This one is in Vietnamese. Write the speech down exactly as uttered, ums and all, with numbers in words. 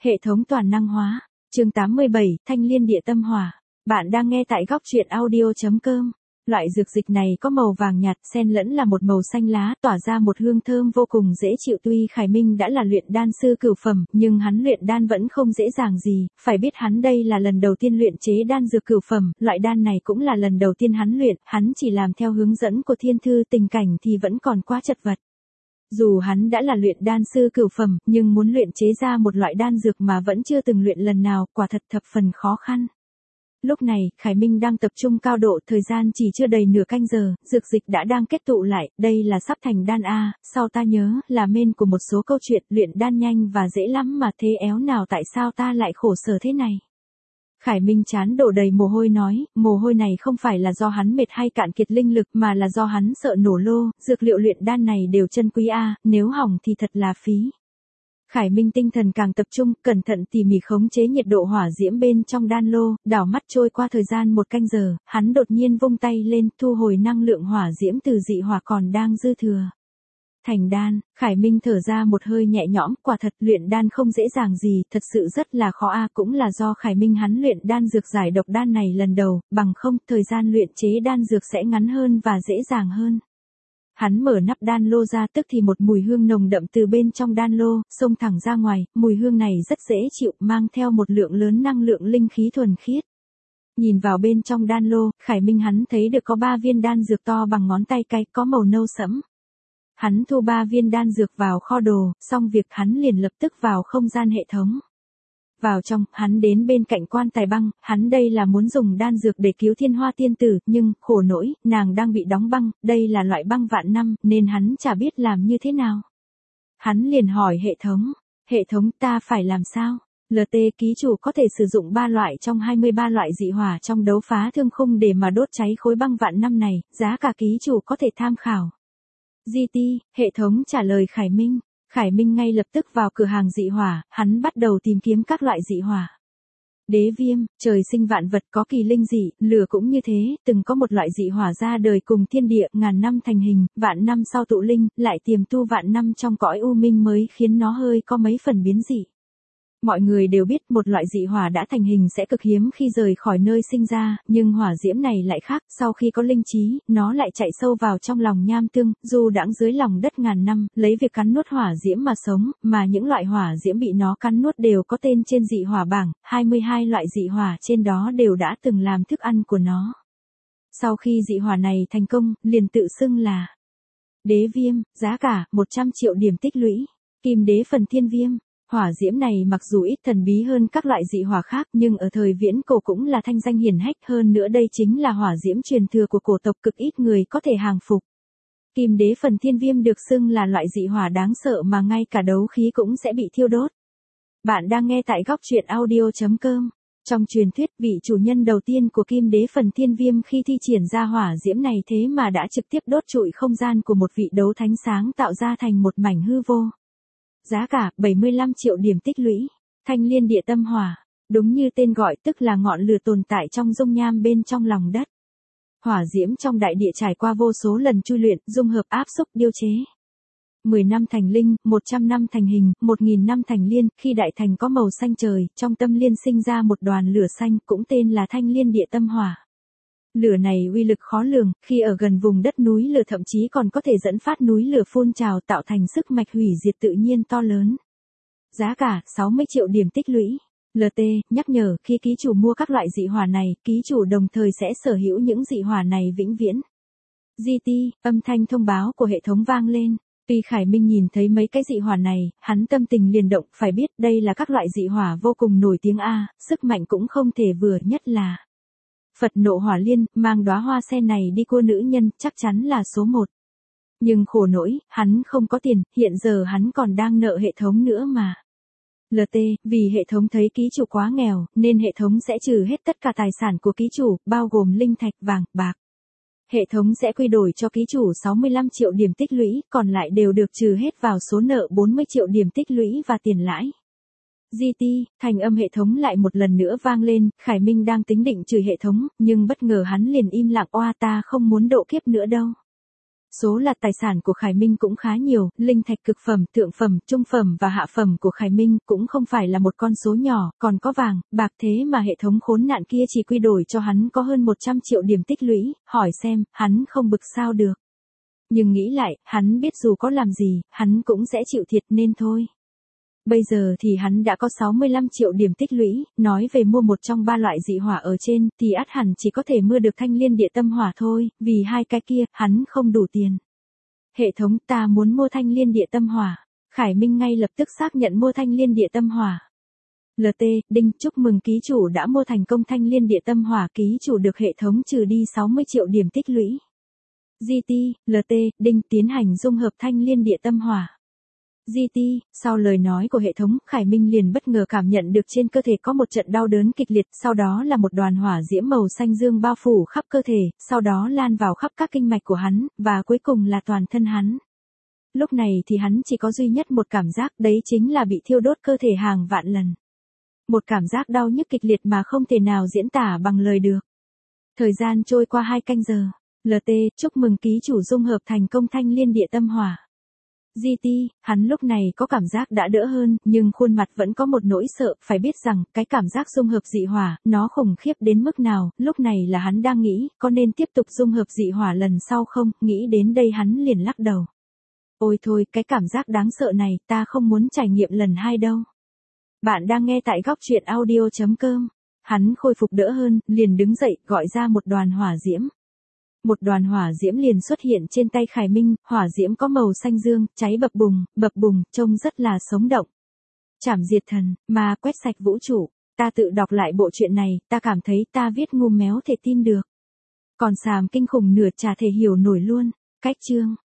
Hệ thống toàn năng hóa. Chương tám mươi bảy, Thanh Liên Địa Tâm Hỏa. Bạn đang nghe tại góc truyện audio chấm com. Loại dược dịch này có màu vàng nhạt, xen lẫn là một màu xanh lá, tỏa ra một hương thơm vô cùng dễ chịu. Tuy Khải Minh đã là luyện đan sư cửu phẩm, nhưng hắn luyện đan vẫn không dễ dàng gì, phải biết hắn đây là lần đầu tiên luyện chế đan dược cửu phẩm, loại đan này cũng là lần đầu tiên hắn luyện, hắn chỉ làm theo hướng dẫn của thiên thư, tình cảnh thì vẫn còn quá chật vật. Dù hắn đã là luyện đan sư cửu phẩm, nhưng muốn luyện chế ra một loại đan dược mà vẫn chưa từng luyện lần nào, quả thật thập phần khó khăn. Lúc này, Khải Minh đang tập trung cao độ, thời gian chỉ chưa đầy nửa canh giờ, dược dịch đã đang kết tụ lại, đây là sắp thành đan a, sau ta nhớ, là main của một số câu chuyện, luyện đan nhanh và dễ lắm mà thế éo nào tại sao ta lại khổ sở thế này. Khải Minh trán đổ đầy mồ hôi nói, mồ hôi này không phải là do hắn mệt hay cạn kiệt linh lực mà là do hắn sợ nổ lô, dược liệu luyện đan này đều chân quý a, nếu hỏng thì thật là phí. Khải Minh tinh thần càng tập trung, cẩn thận tỉ mỉ khống chế nhiệt độ hỏa diễm bên trong đan lô, đảo mắt trôi qua thời gian một canh giờ, hắn đột nhiên vung tay lên, thu hồi năng lượng hỏa diễm từ dị hỏa còn đang dư thừa. Thành đan, Khải Minh thở ra một hơi nhẹ nhõm, quả thật luyện đan không dễ dàng gì, thật sự rất là khó a, cũng là do Khải Minh hắn luyện đan dược giải độc đan này lần đầu, bằng không, thời gian luyện chế đan dược sẽ ngắn hơn và dễ dàng hơn. Hắn mở nắp đan lô ra, tức thì một mùi hương nồng đậm từ bên trong đan lô, xông thẳng ra ngoài, mùi hương này rất dễ chịu, mang theo một lượng lớn năng lượng linh khí thuần khiết. Nhìn vào bên trong đan lô, Khải Minh hắn thấy được có ba viên đan dược to bằng ngón tay cái, có màu nâu sẫm. Hắn thu ba viên đan dược vào kho đồ, xong việc hắn liền lập tức vào không gian hệ thống. Vào trong, hắn đến bên cạnh quan tài băng, hắn đây là muốn dùng đan dược để cứu Thiên Hoa tiên tử, nhưng, khổ nỗi, nàng đang bị đóng băng, đây là loại băng vạn năm, nên hắn chả biết làm như thế nào. Hắn liền hỏi hệ thống, hệ thống ta phải làm sao? lờ tê ký chủ có thể sử dụng ba loại trong hai mươi ba loại dị hỏa trong đấu phá thương khung để mà đốt cháy khối băng vạn năm này, giá cả ký chủ có thể tham khảo. giê tê, hệ thống trả lời Khải Minh. Khải Minh ngay lập tức vào cửa hàng dị hỏa, hắn bắt đầu tìm kiếm các loại dị hỏa. Đế viêm, trời sinh vạn vật có kỳ linh dị, lửa cũng như thế, từng có một loại dị hỏa ra đời cùng thiên địa, ngàn năm thành hình, vạn năm sau tụ linh, lại tiềm tu vạn năm trong cõi u minh mới khiến nó hơi có mấy phần biến dị. Mọi người đều biết một loại dị hỏa đã thành hình sẽ cực hiếm khi rời khỏi nơi sinh ra, nhưng hỏa diễm này lại khác, sau khi có linh trí, nó lại chạy sâu vào trong lòng nham tương, du đãng dưới lòng đất ngàn năm, lấy việc cắn nuốt hỏa diễm mà sống, mà những loại hỏa diễm bị nó cắn nuốt đều có tên trên dị hỏa bảng, hai mươi hai loại dị hỏa trên đó đều đã từng làm thức ăn của nó. Sau khi dị hỏa này thành công, liền tự xưng là đế viêm, giá cả một trăm triệu điểm tích lũy, kim đế phần thiên viêm. Hỏa diễm này mặc dù ít thần bí hơn các loại dị hỏa khác nhưng ở thời viễn cổ cũng là thanh danh hiển hách, hơn nữa đây chính là hỏa diễm truyền thừa của cổ tộc, cực ít người có thể hàng phục. Kim đế phần thiên viêm được xưng là loại dị hỏa đáng sợ mà ngay cả đấu khí cũng sẽ bị thiêu đốt. Bạn đang nghe tại góc truyện audio chấm com. Trong truyền thuyết, vị chủ nhân đầu tiên của kim đế phần thiên viêm khi thi triển ra hỏa diễm này thế mà đã trực tiếp đốt trụi không gian của một vị đấu thánh sáng tạo ra thành một mảnh hư vô. Giá cả bảy mươi lăm triệu điểm tích lũy, Thanh Liên Địa Tâm Hỏa, đúng như tên gọi, tức là ngọn lửa tồn tại trong dung nham bên trong lòng đất. Hỏa diễm trong đại địa trải qua vô số lần chui luyện, dung hợp, áp xúc, điêu chế. mười năm thành linh, một trăm năm thành hình, một nghìn năm thành liên, khi đại thành có màu xanh trời, trong tâm liên sinh ra một đoàn lửa xanh, cũng tên là Thanh Liên Địa Tâm Hỏa. Lửa này uy lực khó lường, khi ở gần vùng đất núi lửa thậm chí còn có thể dẫn phát núi lửa phun trào tạo thành sức mạch hủy diệt tự nhiên to lớn. Giá cả sáu mươi triệu điểm tích lũy. lờ tê nhắc nhở, khi ký chủ mua các loại dị hỏa này, ký chủ đồng thời sẽ sở hữu những dị hỏa này vĩnh viễn. giê tê, âm thanh thông báo của hệ thống vang lên. Tuy Khải Minh nhìn thấy mấy cái dị hỏa này, hắn tâm tình liền động, phải biết đây là các loại dị hỏa vô cùng nổi tiếng a, sức mạnh cũng không thể vừa, nhất là Phật nộ hỏa liên, mang đóa hoa sen này đi cua nữ nhân, chắc chắn là số một. Nhưng khổ nỗi, hắn không có tiền, hiện giờ hắn còn đang nợ hệ thống nữa mà. lờ tê, vì hệ thống thấy ký chủ quá nghèo, nên hệ thống sẽ trừ hết tất cả tài sản của ký chủ, bao gồm linh thạch, vàng, bạc. Hệ thống sẽ quy đổi cho ký chủ sáu mươi lăm triệu điểm tích lũy, còn lại đều được trừ hết vào số nợ bốn mươi triệu điểm tích lũy và tiền lãi. giê tê, thành âm hệ thống lại một lần nữa vang lên, Khải Minh đang tính định chửi hệ thống, nhưng bất ngờ hắn liền im lặng, oa ta không muốn độ kiếp nữa đâu. Số là tài sản của Khải Minh cũng khá nhiều, linh thạch cực phẩm, thượng phẩm, trung phẩm và hạ phẩm của Khải Minh cũng không phải là một con số nhỏ, còn có vàng, bạc, thế mà hệ thống khốn nạn kia chỉ quy đổi cho hắn có hơn một trăm triệu điểm tích lũy, hỏi xem, hắn không bực sao được. Nhưng nghĩ lại, hắn biết dù có làm gì, hắn cũng sẽ chịu thiệt nên thôi. Bây giờ thì hắn đã có sáu mươi lăm triệu điểm tích lũy, nói về mua một trong ba loại dị hỏa ở trên, thì ắt hẳn chỉ có thể mua được thanh liên địa tâm hỏa thôi, vì hai cái kia, hắn không đủ tiền. Hệ thống, ta muốn mua thanh liên địa tâm hỏa. Khải Minh ngay lập tức xác nhận mua thanh liên địa tâm hỏa. lờ tê, đinh, chúc mừng ký chủ đã mua thành công thanh liên địa tâm hỏa, ký chủ được hệ thống trừ đi sáu mươi triệu điểm tích lũy. giê tê, lờ tê, đinh, tiến hành dung hợp thanh liên địa tâm hỏa. giê tê, sau lời nói của hệ thống, Khải Minh liền bất ngờ cảm nhận được trên cơ thể có một trận đau đớn kịch liệt, sau đó là một đoàn hỏa diễm màu xanh dương bao phủ khắp cơ thể, sau đó lan vào khắp các kinh mạch của hắn, và cuối cùng là toàn thân hắn. Lúc này thì hắn chỉ có duy nhất một cảm giác, đấy chính là bị thiêu đốt cơ thể hàng vạn lần. Một cảm giác đau nhức kịch liệt mà không thể nào diễn tả bằng lời được. Thời gian trôi qua hai canh giờ. lờ tê, chúc mừng ký chủ dung hợp thành công thanh liên địa tâm hỏa. giê tê, hắn lúc này có cảm giác đã đỡ hơn, nhưng khuôn mặt vẫn có một nỗi sợ, phải biết rằng, cái cảm giác dung hợp dị hỏa, nó khủng khiếp đến mức nào, lúc này là hắn đang nghĩ, có nên tiếp tục dung hợp dị hỏa lần sau không, nghĩ đến đây hắn liền lắc đầu. Ôi thôi, cái cảm giác đáng sợ này, ta không muốn trải nghiệm lần hai đâu. Bạn đang nghe tại góc truyện audio chấm com. Hắn khôi phục đỡ hơn, liền đứng dậy, gọi ra một đoàn hỏa diễm. Một đoàn hỏa diễm liền xuất hiện trên tay Khải Minh, hỏa diễm có màu xanh dương, cháy bập bùng, bập bùng, trông rất là sống động. Chảm diệt thần, ma quét sạch vũ trụ, ta tự đọc lại bộ truyện này, ta cảm thấy ta viết ngu méo thể tin được. Còn xàm kinh khủng nửa chả thể hiểu nổi luôn. Cách chương.